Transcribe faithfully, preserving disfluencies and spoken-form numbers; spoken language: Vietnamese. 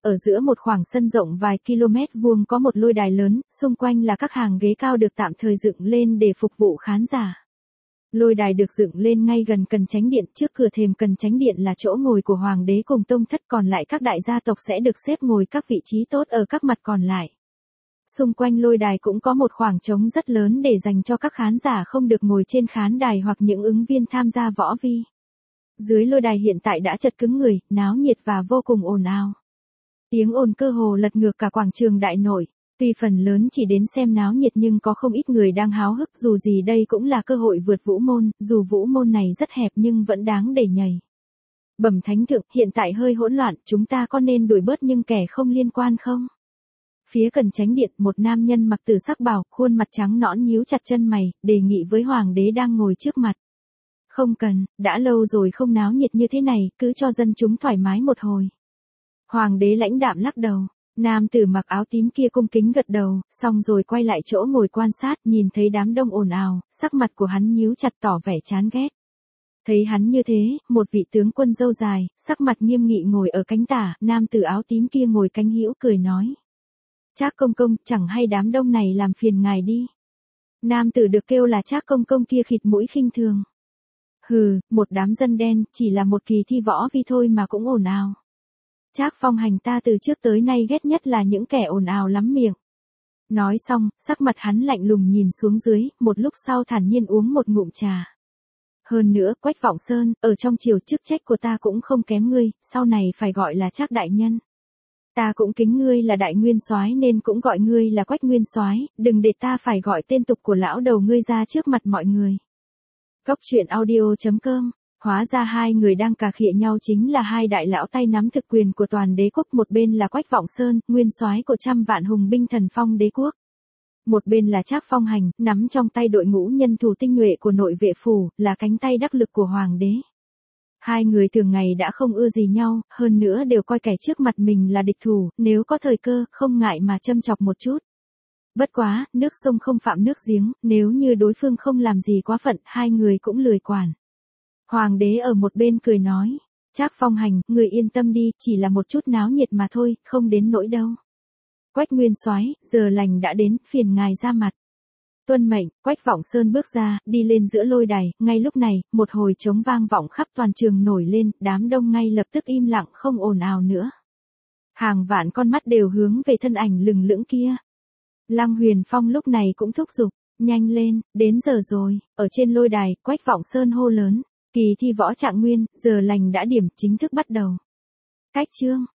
Ở giữa một khoảng sân rộng vài km vuông có một lôi đài lớn, xung quanh là các hàng ghế cao được tạm thời dựng lên để phục vụ khán giả. Lôi đài được dựng lên ngay gần cần chánh điện, trước cửa thềm cần chánh điện là chỗ ngồi của hoàng đế cùng tông thất, còn lại các đại gia tộc sẽ được xếp ngồi các vị trí tốt ở các mặt còn lại. Xung quanh lôi đài cũng có một khoảng trống rất lớn để dành cho các khán giả không được ngồi trên khán đài hoặc những ứng viên tham gia võ vi. Dưới lôi đài hiện tại đã chật cứng người, náo nhiệt và vô cùng ồn ào. Tiếng ồn cơ hồ lật ngược cả quảng trường đại nội. Tuy phần lớn chỉ đến xem náo nhiệt nhưng có không ít người đang háo hức, dù gì đây cũng là cơ hội vượt vũ môn, dù vũ môn này rất hẹp nhưng vẫn đáng để nhảy. Bẩm thánh thượng, hiện tại hơi hỗn loạn, chúng ta có nên đuổi bớt những kẻ không liên quan không? Phía cần chánh điện, một nam nhân mặc tử sắc bào, khuôn mặt trắng nõn nhíu chặt chân mày, đề nghị với hoàng đế đang ngồi trước mặt. Không cần, đã lâu rồi không náo nhiệt như thế này, cứ cho dân chúng thoải mái một hồi. Hoàng đế lãnh đạm lắc đầu. Nam tử mặc áo tím kia cung kính gật đầu, xong rồi quay lại chỗ ngồi quan sát, nhìn thấy đám đông ồn ào, sắc mặt của hắn nhíu chặt tỏ vẻ chán ghét. Thấy hắn như thế, một vị tướng quân râu dài, sắc mặt nghiêm nghị ngồi ở cánh tả, nam tử áo tím kia ngồi cánh hữu cười nói. Trác công công, chẳng hay đám đông này làm phiền ngài đi. Nam tử được kêu là Trác công công kia khịt mũi khinh thường. Hừ, một đám dân đen, chỉ là một kỳ thi võ vi thôi mà cũng ồn ào. Trác Phong Hành ta từ trước tới nay ghét nhất là những kẻ ồn ào lắm miệng. Nói xong, sắc mặt hắn lạnh lùng nhìn xuống dưới, một lúc sau thản nhiên uống một ngụm trà. Hơn nữa, Quách Vọng Sơn, ở trong triều chức trách của ta cũng không kém ngươi, sau này phải gọi là Trác đại nhân. Ta cũng kính ngươi là đại nguyên soái nên cũng gọi ngươi là Quách nguyên soái, đừng để ta phải gọi tên tục của lão đầu ngươi ra trước mặt mọi người. Cốc truyện audio chấm com. Hóa ra hai người đang cà khịa nhau chính là hai đại lão tay nắm thực quyền của toàn đế quốc, một bên là Quách Vọng Sơn, nguyên soái của trăm vạn hùng binh thần phong đế quốc. Một bên là Trác Phong Hành, nắm trong tay đội ngũ nhân thủ tinh nhuệ của nội vệ phủ, là cánh tay đắc lực của hoàng đế. Hai người thường ngày đã không ưa gì nhau, hơn nữa đều coi kẻ trước mặt mình là địch thủ, nếu có thời cơ, không ngại mà châm chọc một chút. Bất quá, nước sông không phạm nước giếng, nếu như đối phương không làm gì quá phận, hai người cũng lười quản. Hoàng đế ở một bên cười nói, Trác Phong Hành, người yên tâm đi, chỉ là một chút náo nhiệt mà thôi, không đến nỗi đâu. Quách nguyên soái, giờ lành đã đến, phiền ngài ra mặt. Tuân mệnh, Quách Vọng Sơn bước ra, đi lên giữa lôi đài, ngay lúc này, một hồi trống vang vọng khắp toàn trường nổi lên, đám đông ngay lập tức im lặng không ồn ào nữa. Hàng vạn con mắt đều hướng về thân ảnh lừng lững kia. Lăng Huyền Phong lúc này cũng thúc giục, nhanh lên, đến giờ rồi, ở trên lôi đài, Quách Vọng Sơn hô lớn. Kỳ thi võ trạng nguyên, giờ lành đã điểm, chính thức bắt đầu. Cách chương